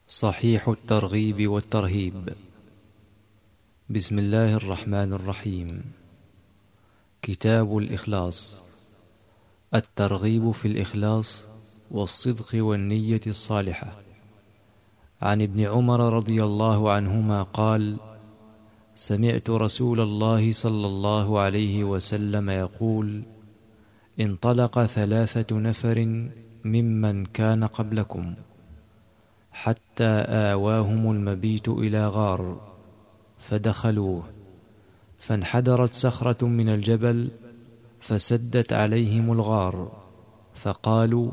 صحيح الترغيب والترهيب. بسم الله الرحمن الرحيم. كتاب الإخلاص. الترغيب في الإخلاص والصدق والنية الصالحة. عن ابن عمر رضي الله عنهما قال: سمعت رسول الله صلى الله عليه وسلم يقول: انطلق 3 نفر ممن كان قبلكم حتى آواهم المبيت إلى غار فدخلوه، فانحدرت صخرة من الجبل فسدت عليهم الغار، فقالوا: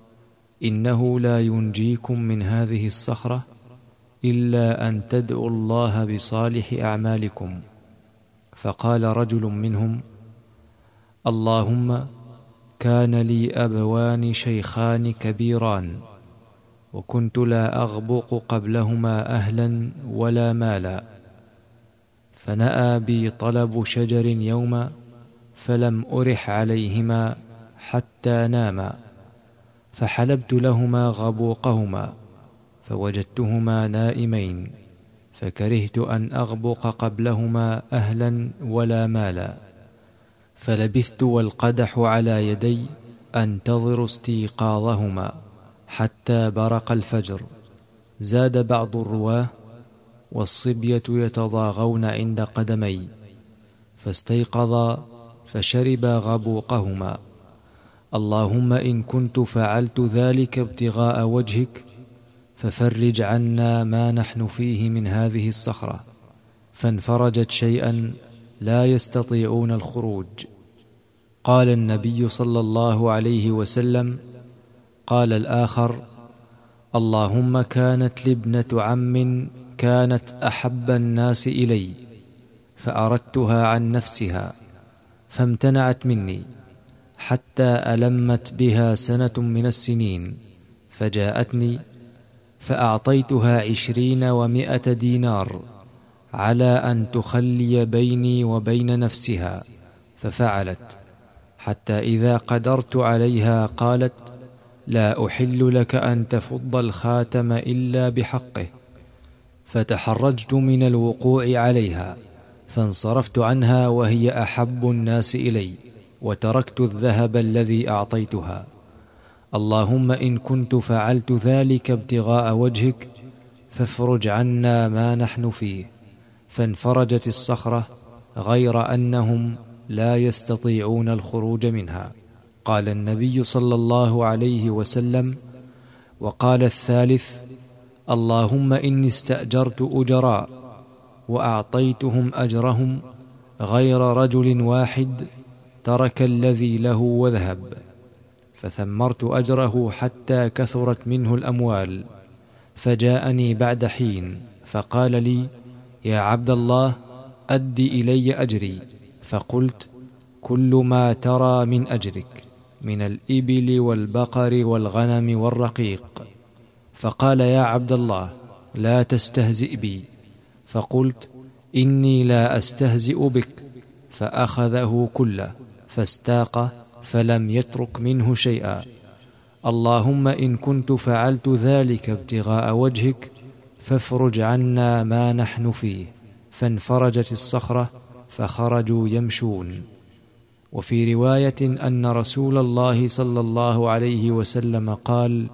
إنه لا ينجيكم من هذه الصخرة إلا أن تدعوا الله بصالح أعمالكم. فقال رجل منهم: اللهم كان لي أبوان شيخان كبيران، وكنت لا أغبق قبلهما أهلا ولا مالا، فنأى بي طلب شجر يوما فلم أرح عليهما حتى ناما، فحلبت لهما غبوقهما فوجدتهما نائمين، فكرهت أن أغبق قبلهما أهلا ولا مالا، فلبثت والقدح على يدي أنتظر استيقاظهما حتى برق الفجر. زاد بعض الرواه: والصبية يتضاغون عند قدمي، فاستيقظا فشربا غبوقهما. اللهم إن كنت فعلت ذلك ابتغاء وجهك ففرج عنا ما نحن فيه من هذه الصخرة، فانفرجت شيئا لا يستطيعون الخروج. قال النبي صلى الله عليه وسلم: قال الآخر: اللهم كانت لي ابنة عم كانت أحب الناس إلي، فأردتها عن نفسها فامتنعت مني حتى ألمت بها 1 من السنين، فجاءتني فأعطيتها 20 و100 دينار على أن تخلي بيني وبين نفسها، ففعلت، حتى إذا قدرت عليها قالت: لا أحل لك أن تفض الخاتم إلا بحقه، فتحرجت من الوقوع عليها، فانصرفت عنها وهي أحب الناس إلي، وتركت الذهب الذي أعطيتها. اللهم إن كنت فعلت ذلك ابتغاء وجهك فافرج عنا ما نحن فيه. فانفرجت الصخرة غير أنهم لا يستطيعون الخروج منها. قال النبي صلى الله عليه وسلم: وقال الثالث: اللهم إني استأجرت أجراء وأعطيتهم أجرهم غير رجل واحد ترك الذي له وذهب، فثمرت أجره حتى كثرت منه الأموال، فجاءني بعد حين فقال لي: يا عبد الله، أد إلي أجري. فقلت: كل ما ترى من أجرك من الإبل والبقر والغنم والرقيق. فقال: يا عبد الله، لا تستهزئ بي. فقلت: إني لا أستهزئ بك. فأخذه كله فاستاق فلم يترك منه شيئا. اللهم إن كنت فعلت ذلك ابتغاء وجهك فافرج عنا ما نحن فيه. فانفرجت الصخرة فخرجوا يمشون. وفي رواية أن رسول الله صلى الله عليه وسلم قال: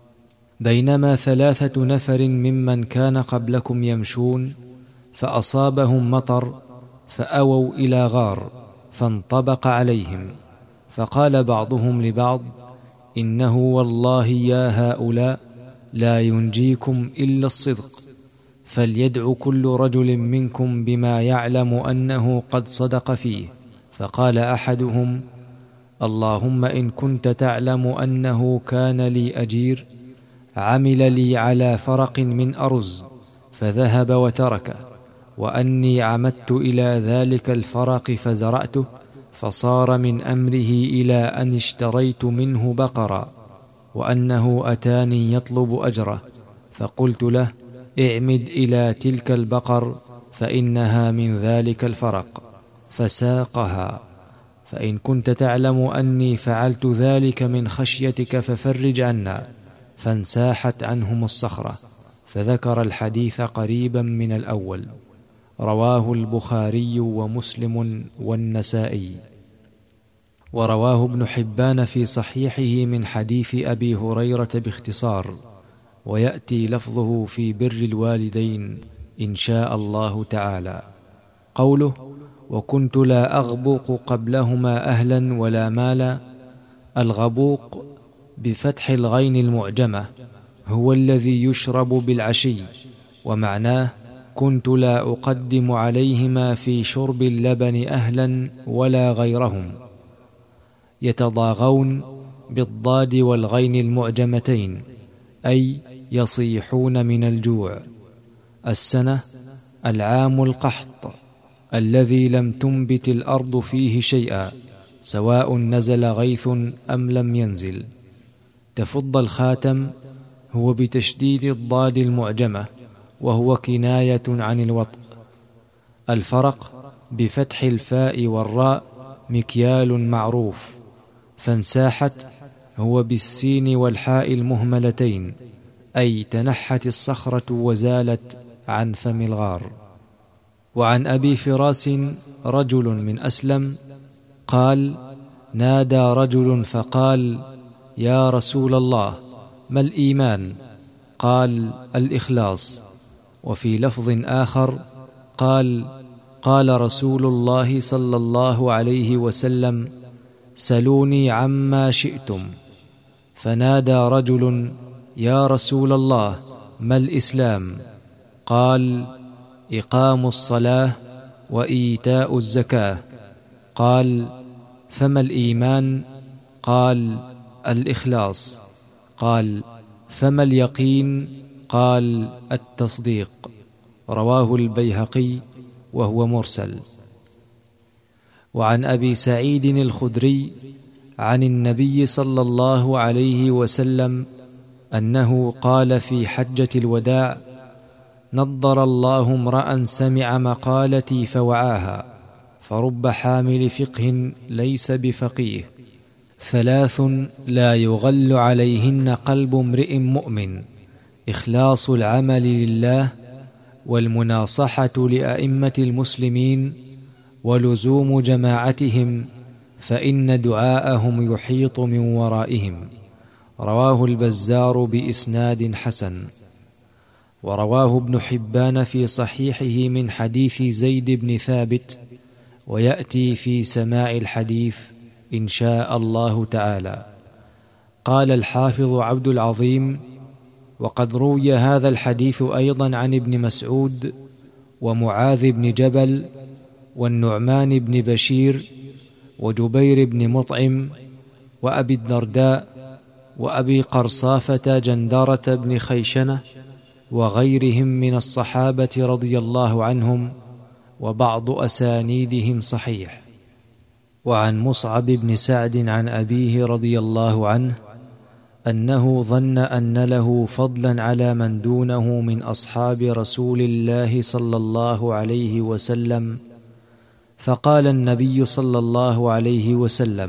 بينما 3 نفر ممن كان قبلكم يمشون فأصابهم مطر فأووا إلى غار فانطبق عليهم، فقال بعضهم لبعض: إنه والله يا هؤلاء لا ينجيكم إلا الصدق، فليدع كل رجل منكم بما يعلم أنه قد صدق فيه. فقال أحدهم: اللهم إن كنت تعلم أنه كان لي أجير عمل لي على فرق من أرز فذهب وتركه، وأني عمدت إلى ذلك الفرق فزرعته، فصار من أمره إلى أن اشتريت منه بقرا، وأنه أتاني يطلب أجره، فقلت له: اعمد إلى تلك البقر فإنها من ذلك الفرق، فساقها. فإن كنت تعلم أني فعلت ذلك من خشيتك ففرج عنا. فانساحت عنهم الصخرة، فذكر الحديث قريبا من الأول. رواه البخاري ومسلم والنسائي. ورواه ابن حبان في صحيحه من حديث أبي هريرة باختصار، ويأتي لفظه في بر الوالدين إن شاء الله تعالى. قوله: وكنت لا أغبق قبلهما أهلا ولا مالا. الغبوق بفتح الغين المعجمة هو الذي يشرب بالعشي، ومعناه: كنت لا أقدم عليهما في شرب اللبن أهلا ولا غيرهم. يتضاغون بالضاد والغين المعجمتين، أي يصيحون من الجوع. السنة العام القحط الذي لم تنبت الأرض فيه شيئا، سواء نزل غيث أم لم ينزل. تفض الخاتم هو بتشديد الضاد المعجمة، وهو كناية عن الوطء. الفرق بفتح الفاء والراء مكيال معروف. فانساحت هو بالسين والحاء المهملتين، أي تنحت الصخرة وزالت عن فم الغار. وعن أبي فراس رجل من أسلم قال: نادى رجل فقال: يا رسول الله، ما الإيمان؟ قال: الإخلاص. وفي لفظ آخر قال: قال رسول الله صلى الله عليه وسلم: سلوني عما شئتم. فنادى رجل: يا رسول الله، ما الإسلام؟ قال: إقام الصلاة وإيتاء الزكاة. قال: فما الإيمان؟ قال: الإخلاص. قال: فما اليقين؟ قال: التصديق. رواه البيهقي وهو مرسل. وعن أبي سعيد الخدري عن النبي صلى الله عليه وسلم أنه قال في حجة الوداع: نضر الله امرأ سمع مقالتي فوعاها، فرب حامل فقه ليس بفقيه. 3 لا يغل عليهن قلب امرئ مؤمن: إخلاص العمل لله، والمناصحة لأئمة المسلمين، ولزوم جماعتهم، فإن دعاءهم يحيط من ورائهم. رواه البزار بإسناد حسن. ورواه ابن حبان في صحيحه من حديث زيد بن ثابت، ويأتي في سماع الحديث إن شاء الله تعالى. قال الحافظ عبد العظيم: وقد روي هذا الحديث أيضا عن ابن مسعود ومعاذ بن جبل والنعمان بن بشير وجبير بن مطعم وأبي الدرداء وأبي قرصافة جندرة بن خيشنة وغيرهم من الصحابة رضي الله عنهم، وبعض أسانيدهم صحيح. وعن مصعب بن سعد عن أبيه رضي الله عنه أنه ظن أن له فضلا على من دونه من أصحاب رسول الله صلى الله عليه وسلم، فقال النبي صلى الله عليه وسلم: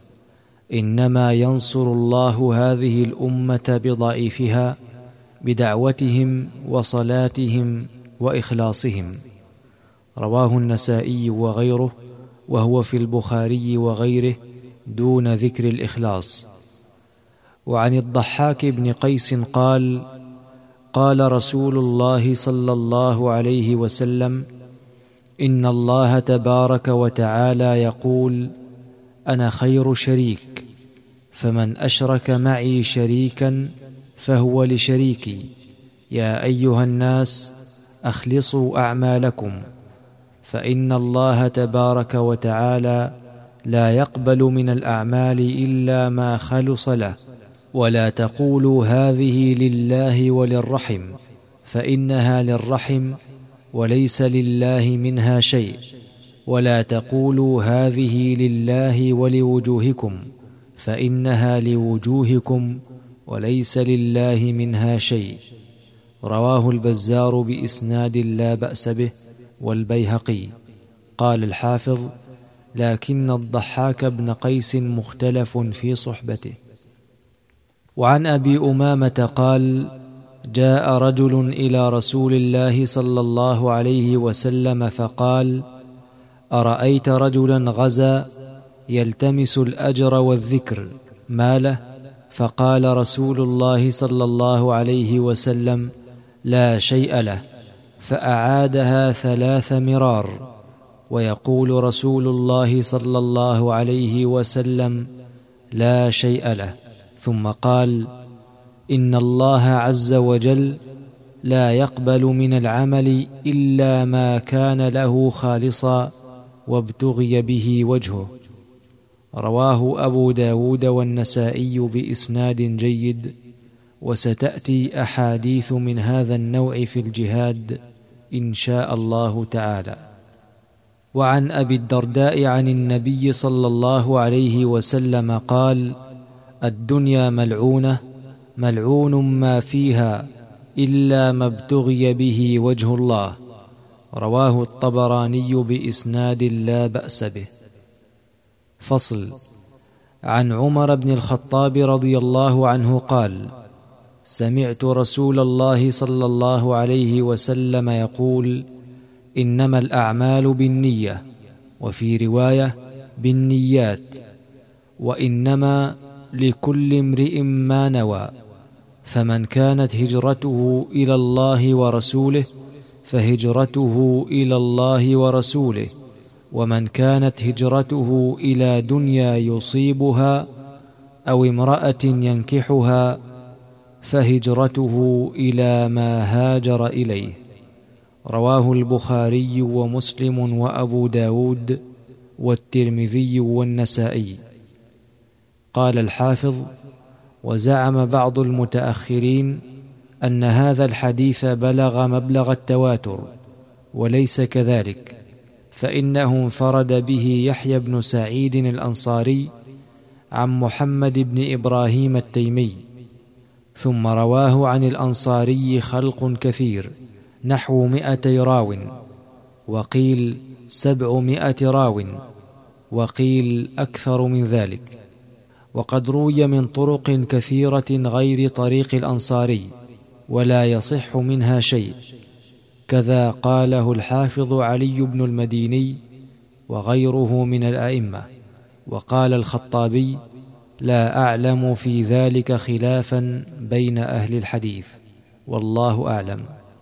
إنما ينصر الله هذه الأمة بضعيفها، بدعوتهم وصلاتهم وإخلاصهم. رواه النسائي وغيره، وهو في البخاري وغيره دون ذكر الإخلاص. وعن الضحاك بن قيس قال: قال رسول الله صلى الله عليه وسلم: إن الله تبارك وتعالى يقول: أنا خير شريك، فمن أشرك معي شريكا فهو لشريكي. يا أيها الناس، أخلصوا أعمالكم، فإن الله تبارك وتعالى لا يقبل من الأعمال إلا ما خلص له. ولا تقولوا هذه لله وللرحم، فإنها للرحم وليس لله منها شيء. ولا تقولوا هذه لله ولوجوهكم، فإنها لوجوهكم وليس لله منها شيء. رواه البزار بإسناد لا بأس به والبيهقي. قال الحافظ: لكن الضحاك بن قيس مختلف في صحبته. وعن أبي أمامة قال: جاء رجل إلى رسول الله صلى الله عليه وسلم فقال: أرأيت رجلا غزا يلتمس الأجر والذكر، ما له؟ فقال رسول الله صلى الله عليه وسلم: لا شيء له. فأعادها 3 مرار، ويقول رسول الله صلى الله عليه وسلم: لا شيء له. ثم قال: إن الله عز وجل لا يقبل من العمل إلا ما كان له خالصا وابتغي به وجهه. رواه أبو داود والنسائي بإسناد جيد، وستأتي أحاديث من هذا النوع في الجهاد إن شاء الله تعالى. وعن أبي الدرداء عن النبي صلى الله عليه وسلم قال: الدنيا ملعونة، ملعون ما فيها إلا ما ابتغي به وجه الله. رواه الطبراني بإسناد لا بأس به. فصل. عن عمر بن الخطاب رضي الله عنه قال: سمعت رسول الله صلى الله عليه وسلم يقول: إنما الأعمال بالنية، وفي رواية بالنيات، وإنما لكل امرئ ما نوى، فمن كانت هجرته إلى الله ورسوله فهجرته إلى الله ورسوله، ومن كانت هجرته إلى دنيا يصيبها أو امرأة ينكحها فهجرته إلى ما هاجر إليه. رواه البخاري ومسلم وأبو داود والترمذي والنسائي. قال الحافظ: وزعم بعض المتأخرين أن هذا الحديث بلغ مبلغ التواتر، وليس كذلك، فإنه انفرد به يحيى بن سعيد الأنصاري عن محمد بن إبراهيم التيمي، ثم رواه عن الأنصاري خلق كثير نحو 200 راو، وقيل 700 راو، وقيل أكثر من ذلك. وقد روي من طرق كثيرة غير طريق الأنصاري ولا يصح منها شيء، كذا قاله الحافظ علي بن المديني وغيره من الأئمة. وقال الخطابي: لا أعلم في ذلك خلافا بين أهل الحديث، والله أعلم.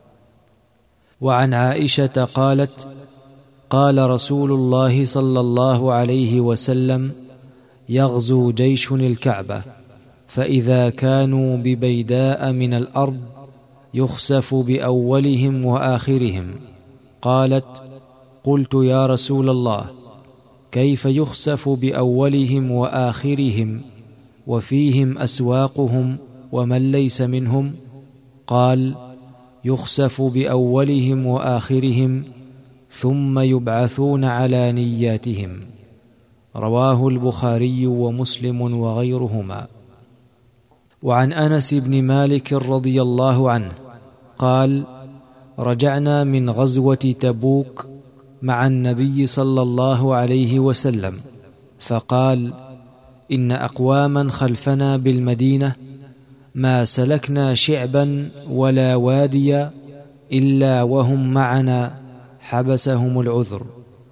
وعن عائشة قالت: قال رسول الله صلى الله عليه وسلم: يغزو جيش الكعبة، فإذا كانوا ببيداء من الأرض يخسف بأولهم وآخرهم. قالت: قلت يا رسول الله، كيف يخسف بأولهم وآخرهم وفيهم أسواقهم ومن ليس منهم؟ قال: يخسف بأولهم وآخرهم ثم يبعثون على نياتهم. رواه البخاري ومسلم وغيرهما. وعن أنس بن مالك رضي الله عنه قال: رجعنا من غزوة تبوك مع النبي صلى الله عليه وسلم، فقال: إن أقواما خلفنا بالمدينة ما سلكنا شعبا ولا واديا إلا وهم معنا حبسهم العذر.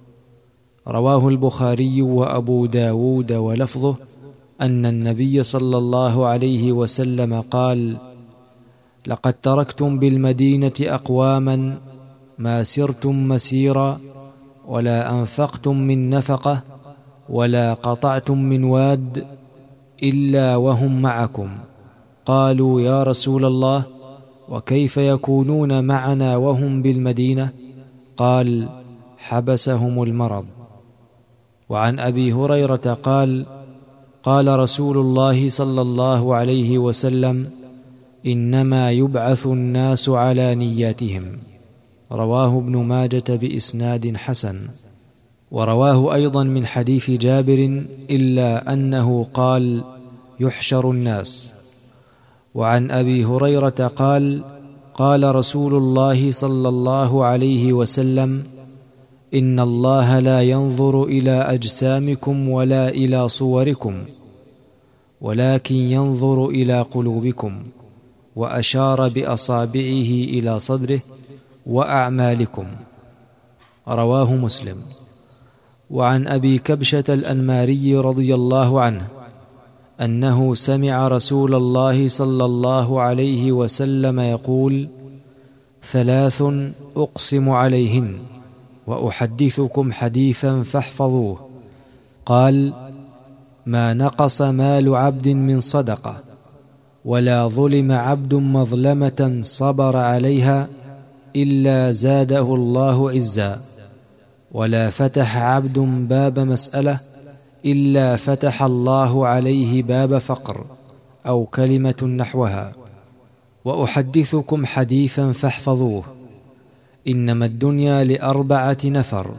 رواه البخاري وأبو داود، ولفظه أن النبي صلى الله عليه وسلم قال: لقد تركتم بالمدينة أقواما ما سرتم مسيرا ولا أنفقتم من نفقة ولا قطعتم من واد إلا وهم معكم. قالوا: يا رسول الله، وكيف يكونون معنا وهم بالمدينة؟ قال: حبسهم المرض. وعن أبي هريرة قال: قال رسول الله صلى الله عليه وسلم: إنما يبعث الناس على نياتهم. رواه ابن ماجة بإسناد حسن. ورواه أيضا من حديث جابر إلا أنه قال: يحشر الناس. وعن أبي هريرة قال: قال رسول الله صلى الله عليه وسلم: إن الله لا ينظر إلى أجسامكم ولا إلى صوركم، ولكن ينظر إلى قلوبكم. وأشار بأصابعه إلى صدره: وأعمالكم. رواه مسلم. وعن أبي كبشة الأنماري رضي الله عنه أنه سمع رسول الله صلى الله عليه وسلم يقول: 3 أقسم عليهن وأحدثكم حديثا فاحفظوه. قال: ما نقص مال عبد من صدقة، ولا ظلم عبد مظلمة صبر عليها إلا زاده الله عزا، ولا فتح عبد باب مسألة إلا فتح الله عليه باب فقر، أو كلمة نحوها. وأحدثكم حديثا فاحفظوه: إنما الدنيا ل4 نفر: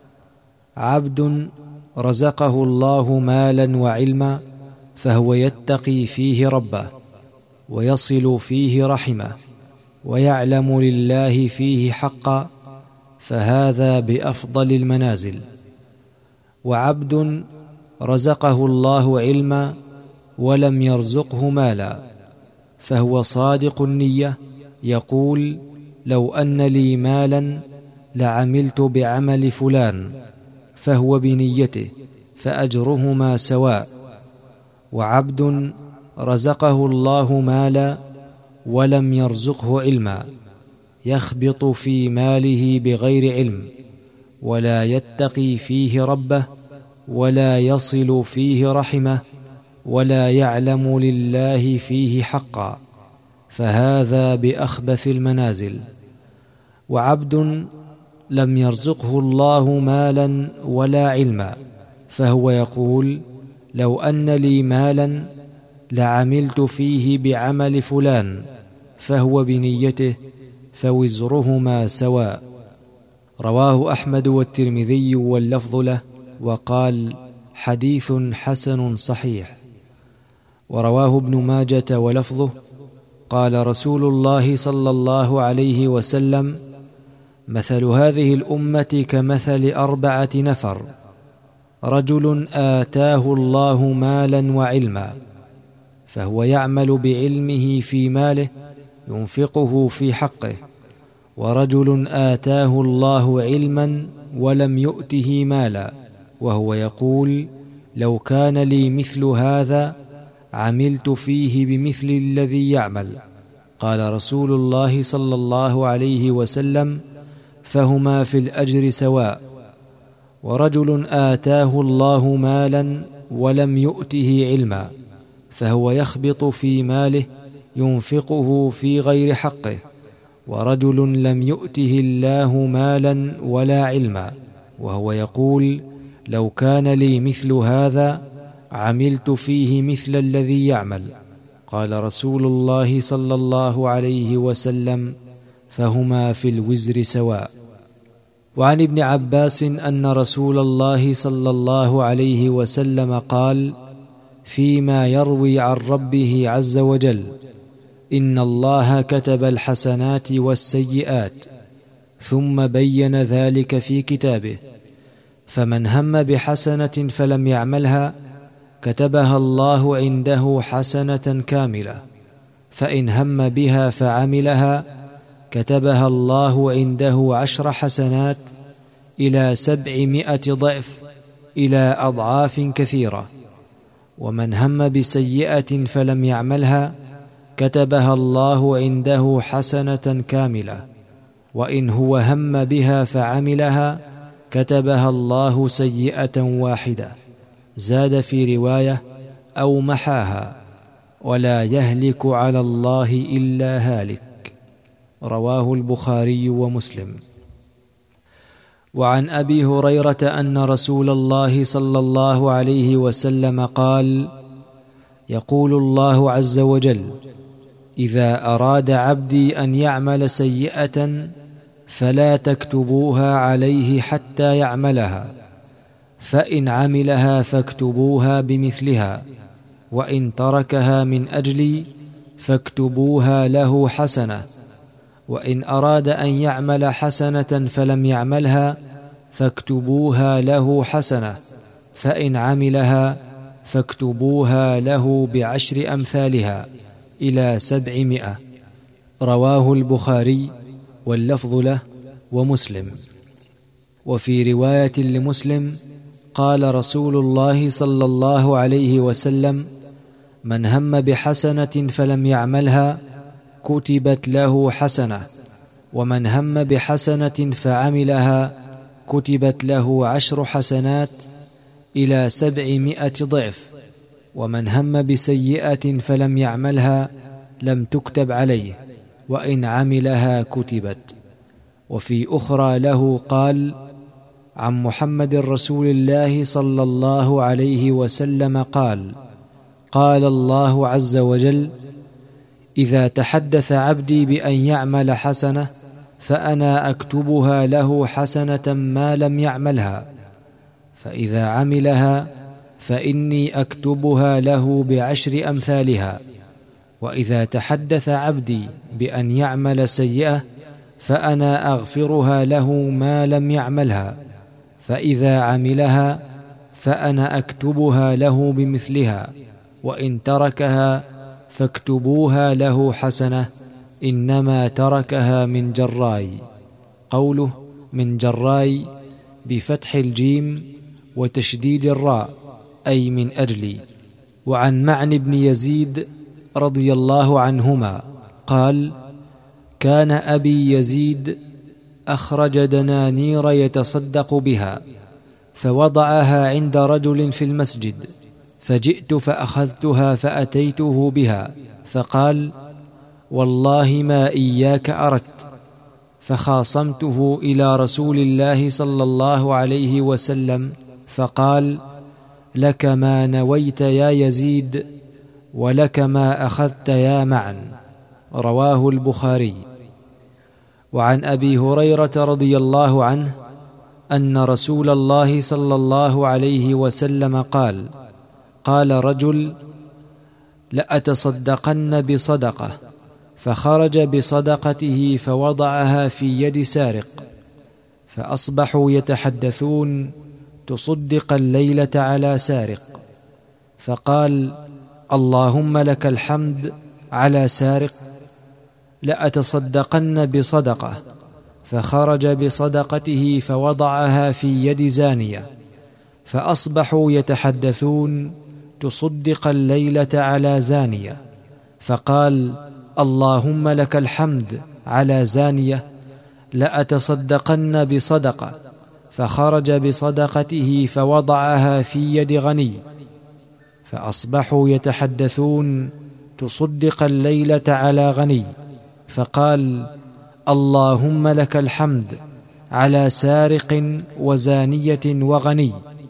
عبد رزقه الله مالا وعلما فهو يتقي فيه ربه، ويصل فيه رحمه، ويعلم لله فيه حقا، فهذا بأفضل المنازل. وعبد رزقه الله علما ولم يرزقه مالا، فهو صادق النية، يقول: لو أن لي مالا لعملت بعمل فلان، فهو بنيته، فأجرهما سواء. وعبد رزقه الله مالا ولم يرزقه علما، يخبط في ماله بغير علم، ولا يتقي فيه ربه، ولا يصل فيه رحمه، ولا يعلم لله فيه حقا، فهذا بأخبث المنازل. وعبد لم يرزقه الله مالا ولا علما، فهو يقول: لو أن لي مالا لعملت فيه بعمل فلان، فهو بنيته، فوزرهما سواء. رواه أحمد والترمذي واللفظ له، وقال: حديث حسن صحيح. ورواه ابن ماجة ولفظه: قال رسول الله صلى الله عليه وسلم: مثل هذه الأمة كمثل 4 نفر: رجل آتاه الله مالا وعلما، فهو يعمل بعلمه في ماله ينفقه في حقه، ورجل آتاه الله علما ولم يؤته مالا، وهو يقول: لو كان لي مثل هذا عملت فيه بمثل الذي يعمل. قال رسول الله صلى الله عليه وسلم: فهما في الأجر سواء. ورجل آتاه الله مالا ولم يؤته علما، فهو يخبط في ماله ينفقه في غير حقه، ورجل لم يؤته الله مالا ولا علما، وهو يقول: لو كان لي مثل هذا عملت فيه مثل الذي يعمل. قال رسول الله صلى الله عليه وسلم: فهما في الوزر سواء. وعن ابن عباس أن رسول الله صلى الله عليه وسلم قال فيما يروي عن ربه عز وجل: إن الله كتب الحسنات والسيئات، ثم بين ذلك في كتابه، فمن هم بحسنة فلم يعملها كتبها الله عنده حسنة كاملة، فإن هم بها فعملها كتبها الله عنده 10 حسنات إلى 700 ضعف، إلى أضعاف كثيرة. ومن هم بسيئة فلم يعملها كتبها الله عنده حسنة كاملة، وإن هو هم بها فعملها كتبها الله سيئة واحدة. زاد في رواية: أو محاها، ولا يهلك على الله إلا هالك. رواه البخاري ومسلم. وعن أبي هريرة أن رسول الله صلى الله عليه وسلم قال: يقول الله عز وجل: إذا أراد عبدي أن يعمل سيئة فلا تكتبوها عليه حتى يعملها، فإن عملها فاكتبوها بمثلها، وإن تركها من أجلي فاكتبوها له حسنة، وإن أراد أن يعمل حسنة فلم يعملها فاكتبوها له حسنة، فإن عملها فاكتبوها له ب10 أمثالها إلى 700. رواه البخاري واللفظ له ومسلم. وفي رواية لمسلم قال رسول الله صلى الله عليه وسلم: من هم بحسنة فلم يعملها كتبت له حسنة، ومن هم بحسنة فعملها كتبت له 10 حسنات إلى 700 ضعف، ومن هم بسيئة فلم يعملها لم تكتب عليه، وإن عملها كتبت. وفي أخرى له قال: عن محمد رسول الله صلى الله عليه وسلم قال: قال الله عز وجل: إذا تحدث عبدي بأن يعمل حسنة فأنا أكتبها له حسنة ما لم يعملها، فإذا عملها فإني أكتبها له ب10 أمثالها، وإذا تحدث عبدي بأن يعمل سيئة فأنا أغفرها له ما لم يعملها، فإذا عملها فأنا أكتبها له بمثلها، وإن تركها فاكتبوها له حسنة، إنما تركها من جراي. قوله من جراي بفتح الجيم وتشديد الراء، أي من أجلي. وعن معن بن يزيد رضي الله عنهما قال: كان أبي يزيد أخرج دنانير يتصدق بها، فوضعها عند رجل في المسجد، فجئت فأخذتها فأتيته بها، فقال: والله ما إياك أردت. فخاصمته إلى رسول الله صلى الله عليه وسلم، فقال: لك ما نويت يا يزيد، ولك ما أخذت يا معن. رواه البخاري. وعن أبي هريرة رضي الله عنه أن رسول الله صلى الله عليه وسلم قال: قال رجل: لأتصدقن بصدقة، فخرج بصدقته فوضعها في يد سارق، فأصبحوا يتحدثون: تصدق الليلة على سارق. فقال: اللهم لك الحمد على سارق. لأتصدقن بصدقة، فخرج بصدقته فوضعها في يد زانية، فأصبحوا يتحدثون: تصدق الليلة على زانية. فقال: اللهم لك الحمد على زانية. لأتصدقن بصدقة، فخرج بصدقته فوضعها في يد غني، فأصبحوا يتحدثون: تصدق الليلة على غني. فقال: اللهم لك الحمد على سارق وزانية وغني.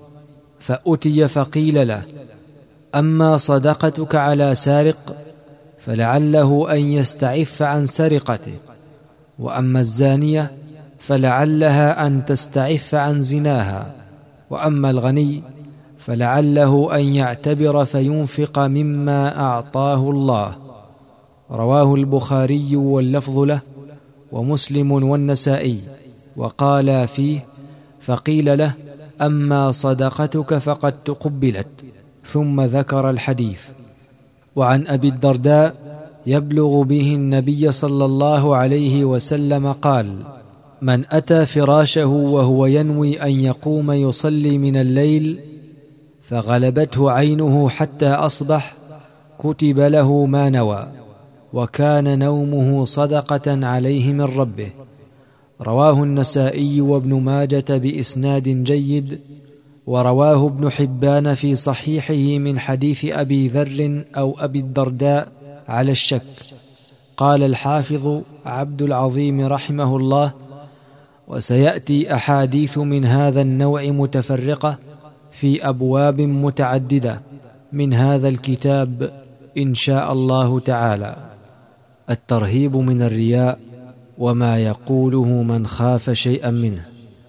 فأتي فقيل له: أما صدقتك على سارق فلعله أن يستعف عن سرقته، وأما الزانية فلعلها أن تستعف عن زناها، وأما الغني فلعله أن يعتبر فينفق مما أعطاه الله. رواه البخاري واللفظ له ومسلم والنسائي. وقال فيه: فقيل له: أما صدقتك فقد تقبلت. ثم ذكر الحديث. وعن أبي الدرداء يبلغ به النبي صلى الله عليه وسلم قال: من أتى فراشه وهو ينوي أن يقوم يصلي من الليل فغلبته عينه حتى أصبح كتب له ما نوى، وكان نومه صدقة عليه من ربه. رواه النسائي وابن ماجة بإسناد جيد، ورواه ابن حبان في صحيحه من حديث أبي ذر أو أبي الدرداء على الشك. قال الحافظ عبد العظيم رحمه الله: وسيأتي أحاديث من هذا النوع متفرقة في أبواب متعددة من هذا الكتاب إن شاء الله تعالى. الترهيب من الرياء وما يقوله من خاف شيئا منه.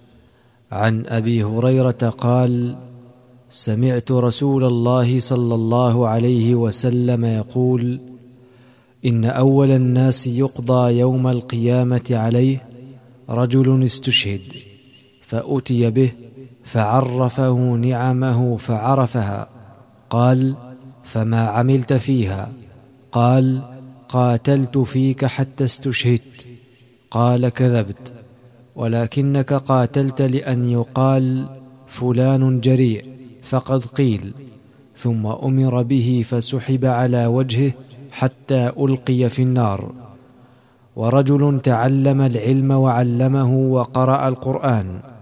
عن أبي هريرة قال: سمعت رسول الله صلى الله عليه وسلم يقول: إن أول الناس يقضى يوم القيامة عليه رجل استشهد، فأتي به فعرفه نعمه فعرفها، قال: فما عملت فيها؟ قال: قاتلت فيك حتى استشهدت. قال: كذبت، ولكنك قاتلت لأن يقال فلان جريء، فقد قيل. ثم أمر به فسحب على وجهه حتى ألقي في النار. ورجل تعلم العلم وعلمه وقرأ القرآن،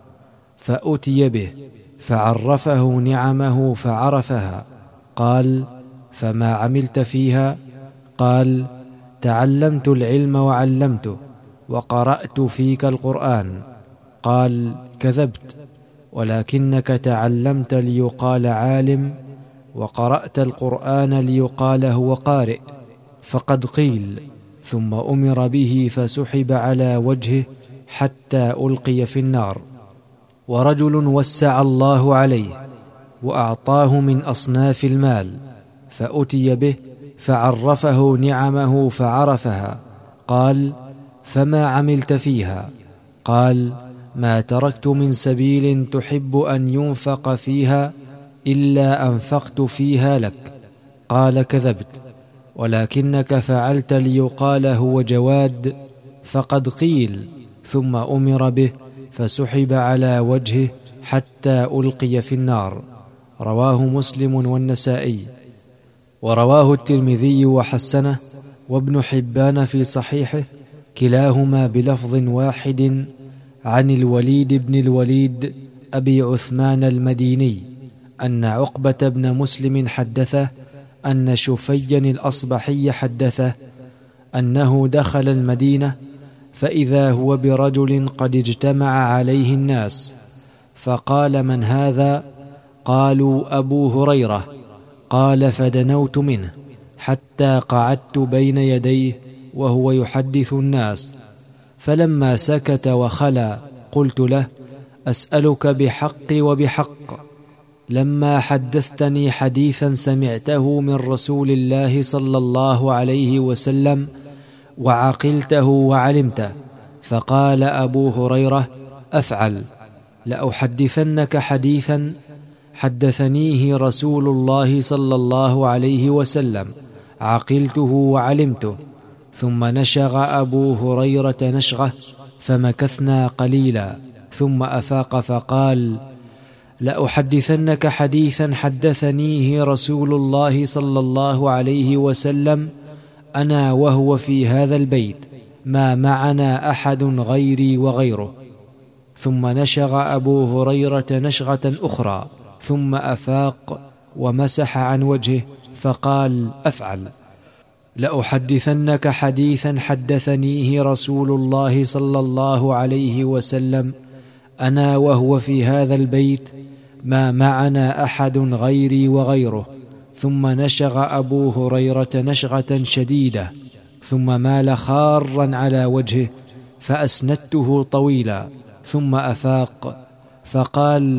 فأتي به فعرفه نعمه فعرفها. قال: فما عملت فيها؟ قال: تعلمت العلم وعلمته وقرأت فيك القرآن. قال: كذبت، ولكنك تعلمت ليقال عالم، وقرأت القرآن ليقال هو قارئ، فقد قيل. ثم أمر به فسحب على وجهه حتى ألقي في النار. ورجل وسع الله عليه وأعطاه من أصناف المال، فأتي به فعرفه نعمه فعرفها. قال: فما عملت فيها؟ قال: ما تركت من سبيل تحب أن ينفق فيها إلا أنفقت فيها لك. قال: كذبت، ولكنك فعلت ليقال هو جواد، فقد قيل. ثم أمر به فسحب على وجهه حتى ألقي في النار. رواه مسلم والنسائي. ورواه الترمذي وحسنه، وابن حبان في صحيحه، كلاهما بلفظ واحد، عن الوليد بن الوليد أبي عثمان المديني أن عقبة بن مسلم حدثه أن شفيا الأصبحي حدثه أنه دخل المدينة، فإذا هو برجل قد اجتمع عليه الناس، فقال: من هذا؟ قالوا: أبو هريرة. قال: فدنوت منه حتى قعدت بين يديه وهو يحدث الناس، فلما سكت وخلا قلت له: أسألك بحقي وبحق. لما حدثتني حديثا سمعته من رسول الله صلى الله عليه وسلم وعقلته وعلمته، فقال أبو هريرة: أفعل. لأحدثنك حديثا حدثنيه رسول الله صلى الله عليه وسلم عقلته وعلمته. ثم نشغ أبو هريرة نشغه، فمكثنا قليلا، ثم أفاق فقال: لأحدثنك حديثا حدثنيه رسول الله صلى الله عليه وسلم أنا وهو في هذا البيت، ما معنا أحد غيري وغيره. ثم نشغ أبو هريرة نشغة أخرى، ثم أفاق ومسح عن وجهه فقال: أفعل. لأحدثنك حديثا حدثنيه رسول الله صلى الله عليه وسلم أنا وهو في هذا البيت، ما معنا أحد غيري وغيره. ثم نشغ أبو هريرة نشغة شديدة، ثم مال خارا على وجهه، فأسندته طويلا، ثم أفاق فقال: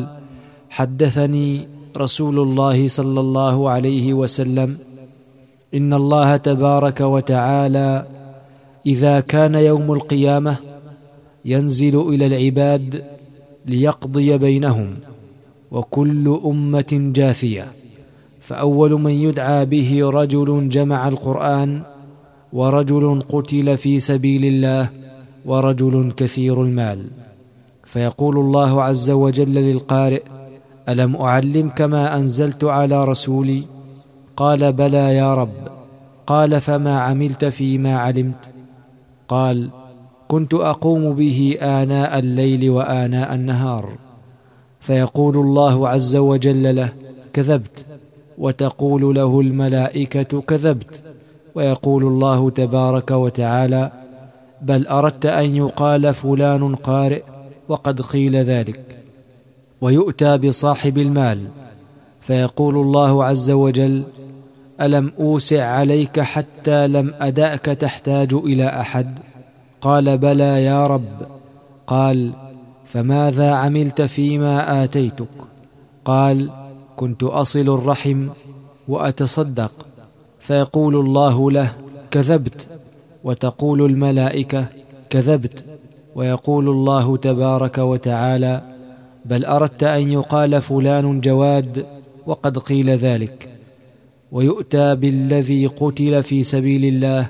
حدثني رسول الله صلى الله عليه وسلم إن الله تبارك وتعالى إذا كان يوم القيامة ينزل إلى العباد ليقضي بينهم، وكل أمة جاثية، فأول من يدعى به رجل جمع القرآن، ورجل قتل في سبيل الله، ورجل كثير المال. فيقول الله عز وجل للقارئ: ألم أعلمك ما أنزلت على رسولي؟ قال: بلى يا رب. قال: فما عملت فيما علمت؟ قال: كنت أقوم به آناء الليل وآناء النهار. فيقول الله عز وجل له: كذبت. وتقول له الملائكة: كذبت. ويقول الله تبارك وتعالى: بل أردت أن يقال فلان قارئ، وقد قيل ذلك. ويؤتى بصاحب المال، فيقول الله عز وجل: ألم أوسع عليك حتى لم أدأك تحتاج إلى أحد؟ قال: بلى يا رب. قال: فماذا عملت فيما آتيتك؟ قال: كنت أصل الرحم وأتصدق. فيقول الله له: كذبت. وتقول الملائكة: كذبت. ويقول الله تبارك وتعالى: بل أردت أن يقال فلان جواد، وقد قيل ذلك. ويؤتى بالذي قتل في سبيل الله،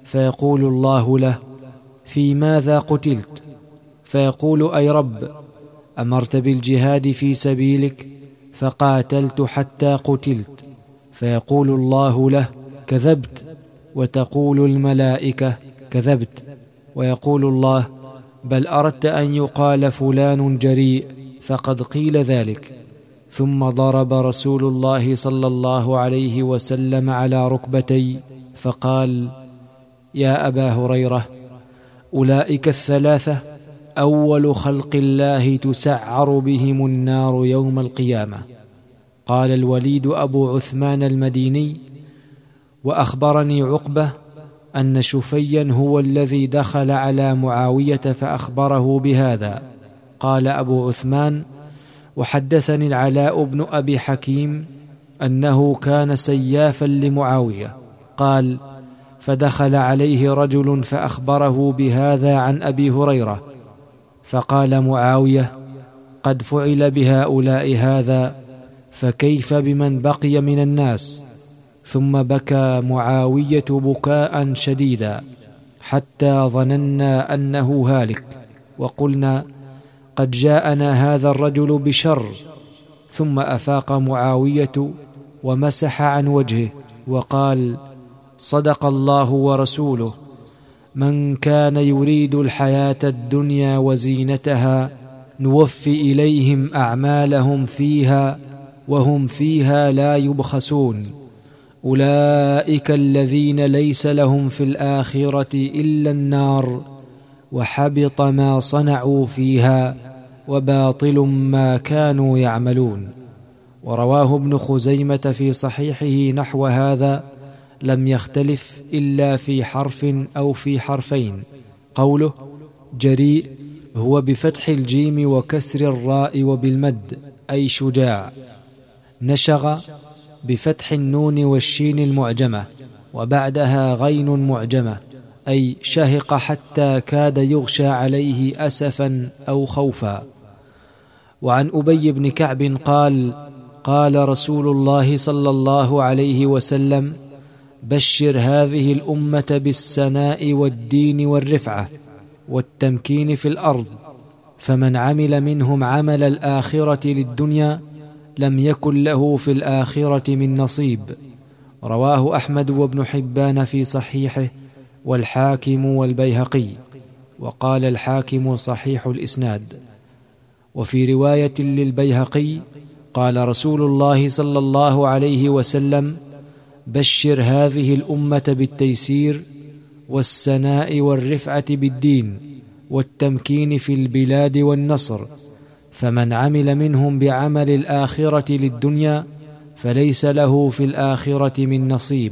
فيقول الله له: في ماذا قتلت؟ فيقول: أي رب، أمرت بالجهاد في سبيلك فقاتلت حتى قتلت. فيقول الله له: كذبت. وتقول الملائكة: كذبت. ويقول الله: بل أردت أن يقال فلان جريء، فقد قيل ذلك. ثم ضرب رسول الله صلى الله عليه وسلم على ركبتي فقال: يا أبا هريرة، أولئك الثلاثة أول خلق الله تسعر بهم النار يوم القيامة. قال الوليد أبو عثمان المديني: وأخبرني عقبة أن شفيا هو الذي دخل على معاوية فأخبره بهذا. قال أبو عثمان: وحدثني العلاء بن أبي حكيم أنه كان سيافا لمعاوية. قال: فدخل عليه رجل فأخبره بهذا عن أبي هريرة، فقال معاوية: قد فعل بهؤلاء هذا، فكيف بمن بقي من الناس؟ ثم بكى معاوية بكاء شديدا حتى ظننا أنه هالك، وقلنا: قد جاءنا هذا الرجل بشر. ثم أفاق معاوية ومسح عن وجهه وقال: صدق الله ورسوله، من كان يريد الحياة الدنيا وزينتها نوفي إليهم أعمالهم فيها وهم فيها لا يبخسون، أولئك الذين ليس لهم في الآخرة إلا النار، وحبط ما صنعوا فيها وباطل ما كانوا يعملون. ورواه ابن خزيمة في صحيحه نحو هذا، لم يختلف إلا في حرف أو في حرفين. قوله جريء هو بفتح الجيم وكسر الراء وبالمد، أي شجاع. نشغ بفتح النون والشين المعجمة وبعدها غين معجمة، أي شهق حتى كاد يغشى عليه أسفا أو خوفا. وعن أبي بن كعب قال: قال رسول الله صلى الله عليه وسلم: بشر هذه الأمة بالسناء والدين والرفعة والتمكين في الأرض، فمن عمل منهم عمل الآخرة للدنيا لم يكن له في الآخرة من نصيب. رواه أحمد وابن حبان في صحيحه والحاكم والبيهقي، وقال الحاكم صحيح الإسناد. وفي رواية للبيهقي قال رسول الله صلى الله عليه وسلم: بشر هذه الأمة بالتيسير والسناء والرفعة بالدين والتمكين في البلاد والنصر، فمن عمل منهم بعمل الآخرة للدنيا فليس له في الآخرة من نصيب.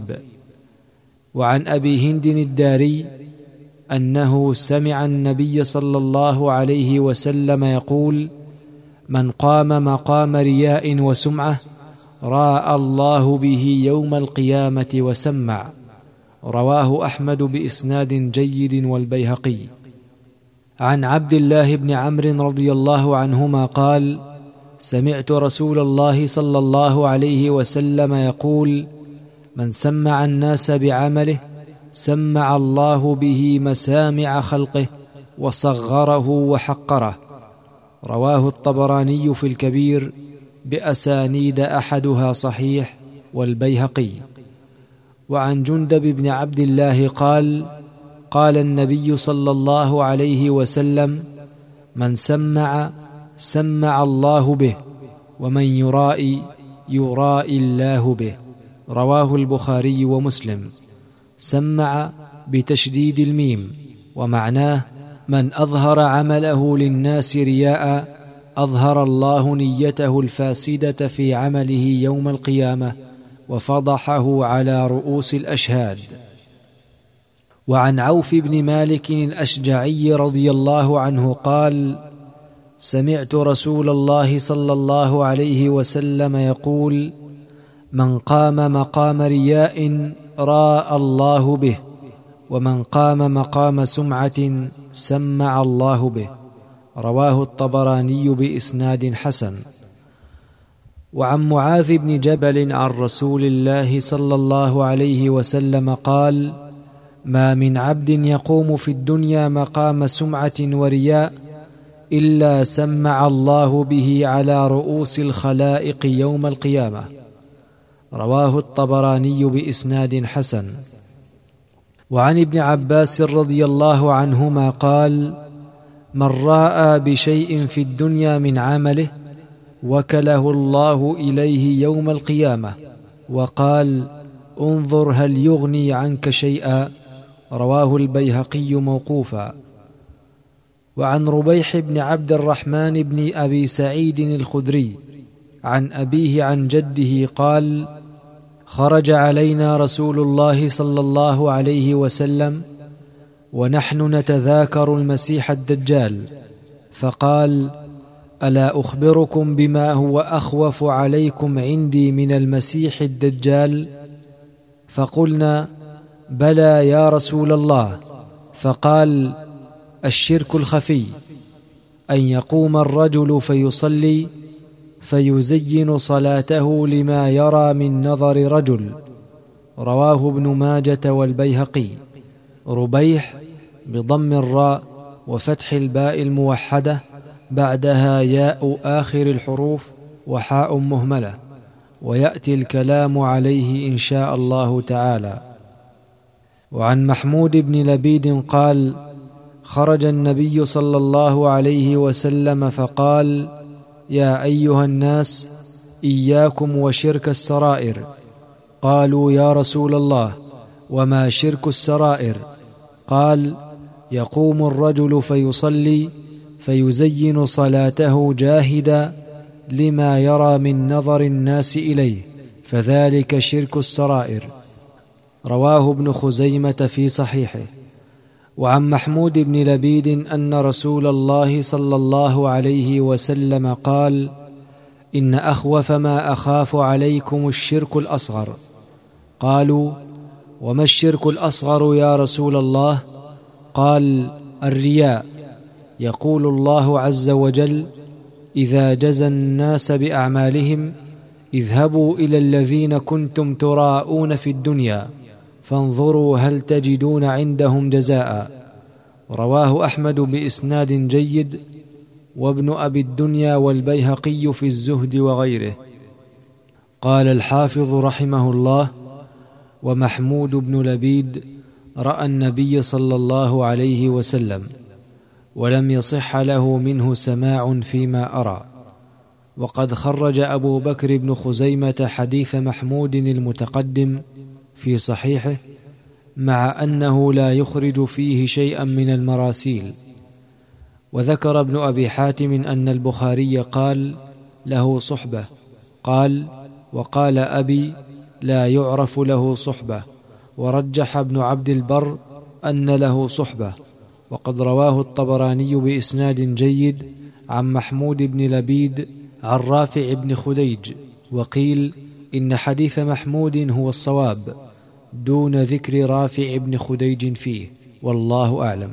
وعن أبي هند الداري أنه سمع النبي صلى الله عليه وسلم يقول: من قام مقام رياء وسمعة راى الله به يوم القيامة وسمع. رواه أحمد بإسناد جيد والبيهقي. عن عبد الله بن عمرو رضي الله عنهما قال: سمعت رسول الله صلى الله عليه وسلم يقول: من سمع الناس بعمله سمع الله به مسامع خلقه وصغره وحقره. رواه الطبراني في الكبير بأسانيد أحدها صحيح والبيهقي. وعن جندب بن عبد الله قال: قال النبي صلى الله عليه وسلم: من سمع سمع الله به، ومن يرائي يرائي الله به. رواه البخاري ومسلم. سمع بتشديد الميم، ومعناه من أظهر عمله للناس رياء أظهر الله نيته الفاسدة في عمله يوم القيامة وفضحه على رؤوس الأشهاد. وعن عوف بن مالك الأشجعي رضي الله عنه قال: سمعت رسول الله صلى الله عليه وسلم يقول: من قام مقام رياء راى الله به، ومن قام مقام سمعة سمع الله به. رواه الطبراني بإسناد حسن. وعن معاذ بن جبل عن رسول الله صلى الله عليه وسلم قال: ما من عبد يقوم في الدنيا مقام سمعة ورياء إلا سمع الله به على رؤوس الخلائق يوم القيامة. رواه الطبراني بإسناد حسن. وعن ابن عباس رضي الله عنهما قال: من رأى بشيء في الدنيا من عمله وكله الله إليه يوم القيامة وقال: انظر هل يغني عنك شيئا. رواه البيهقي موقوفا. وعن ربيح بن عبد الرحمن بن أبي سعيد الخدري عن أبيه عن جده قال: خرج علينا رسول الله صلى الله عليه وسلم ونحن نتذاكر المسيح الدجال، فقال: ألا أخبركم بما هو أخوف عليكم عندي من المسيح الدجال؟ فقلنا: بلى يا رسول الله. فقال: الشرك الخفي، أن يقوم الرجل فيصلي فيزين صلاته لما يرى من نظر رجل. رواه ابن ماجة والبيهقي. ربيح بضم الراء وفتح الباء الموحدة بعدها ياء آخر الحروف وحاء مهملة، ويأتي الكلام عليه إن شاء الله تعالى. وعن محمود بن لبيد قال: خرج النبي صلى الله عليه وسلم فقال: يا أيها الناس، إياكم وشرك السرائر. قالوا: يا رسول الله، وما شرك السرائر؟ قال: يقوم الرجل فيصلي فيزين صلاته جاهدا لما يرى من نظر الناس إليه، فذلك شرك السرائر. رواه ابن خزيمة في صحيحه. وعن محمود بن لبيد أن رسول الله صلى الله عليه وسلم قال: إن أخوف ما أخاف عليكم الشرك الأصغر. قالوا: وما الشرك الأصغر يا رسول الله؟ قال: الرياء. يقول الله عز وجل: إذا جزى الناس بأعمالهم اذهبوا إلى الذين كنتم تراءون في الدنيا فانظروا هل تجدون عندهم جزاء. رواه أحمد بإسناد جيد، وابن أبي الدنيا والبيهقي في الزهد وغيره. قال الحافظ رحمه الله: ومحمود بن لبيد رأى النبي صلى الله عليه وسلم، ولم يصح له منه سماع فيما أرى. وقد خرج أبو بكر بن خزيمة حديث محمود المتقدم في صحيحه، مع أنه لا يخرج فيه شيئا من المراسيل. وذكر ابن أبي حاتم أن البخاري قال له صحبة، قال: وقال أبي لا يعرف له صحبة. ورجح ابن عبد البر أن له صحبة. وقد رواه الطبراني بإسناد جيد عن محمود بن لبيد عن رافع بن خديج، وقيل إن حديث محمود هو الصواب دون ذكر رافع بن خديج فيه، والله أعلم.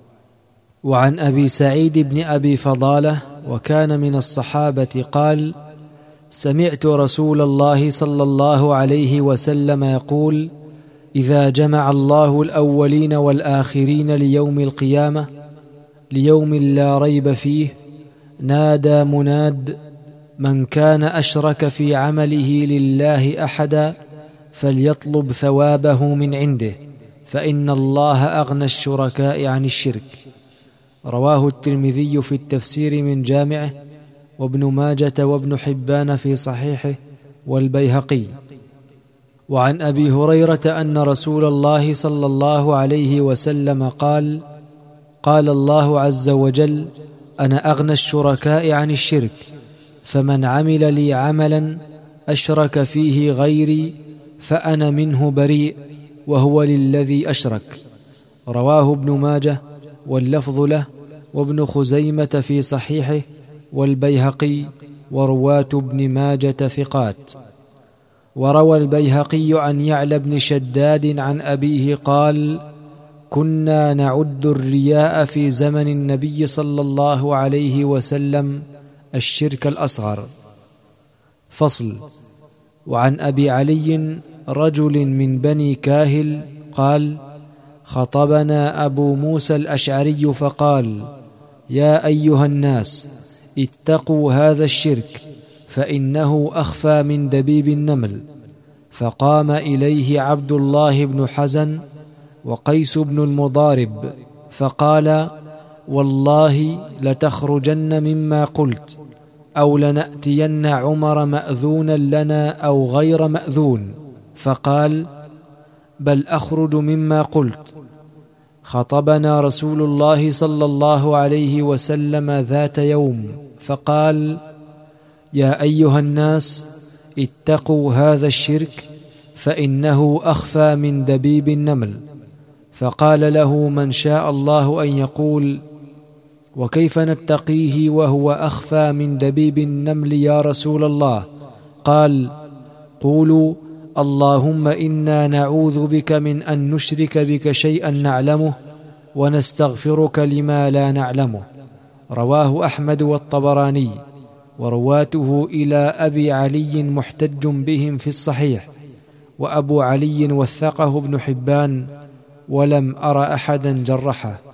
وعن أبي سعيد بن أبي فضالة وكان من الصحابة قال: سمعت رسول الله صلى الله عليه وسلم يقول: إذا جمع الله الأولين والآخرين ليوم القيامة، ليوم لا ريب فيه، نادى مناد: من كان أشرك في عمله لله أحدا فليطلب ثوابه من عنده، فإن الله أغنى الشركاء عن الشرك. رواه الترمذي في التفسير من جامعه، وابن ماجة وابن حبان في صحيحه، والبيهقي. وعن أبي هريرة أن رسول الله صلى الله عليه وسلم قال: قال الله عز وجل: أنا أغنى الشركاء عن الشرك، فمن عمل لي عملا أشرك فيه غيري فأنا منه بريء وهو للذي أشرك. رواه ابن ماجه واللفظ له، وابن خزيمة في صحيحه، والبيهقي، ورواة ابن ماجة ثقات. وروى البيهقي عن يعلى بن شداد عن أبيه قال: كنا نعد الرياء في زمن النبي صلى الله عليه وسلم الشرك الأصغر. فصل. وعن أبي علي رجل من بني كاهل قال: خطبنا أبو موسى الأشعري فقال: يا أيها الناس، اتقوا هذا الشرك فإنه أخفى من دبيب النمل. فقام إليه عبد الله بن حزن وقيس بن المضارب فقال: والله لتخرجن مما قلت، أو لنأتين عمر مأذونا لنا أو غير مأذون. فقال: بل أخرج مما قلت. خطبنا رسول الله صلى الله عليه وسلم ذات يوم فقال: يا أيها الناس، اتقوا هذا الشرك فإنه أخفى من دبيب النمل. فقال له من شاء الله أن يقول: وكيف نتقيه وهو أخفى من دبيب النمل يا رسول الله؟ قال: قولوا: اللهم إنا نعوذ بك من أن نشرك بك شيئا نعلمه ونستغفرك لما لا نعلمه. رواه أحمد والطبراني، ورواته إلى أبي علي محتج بهم في الصحيح، وأبو علي وثقه ابن حبان، ولم أر أحدا جرحه.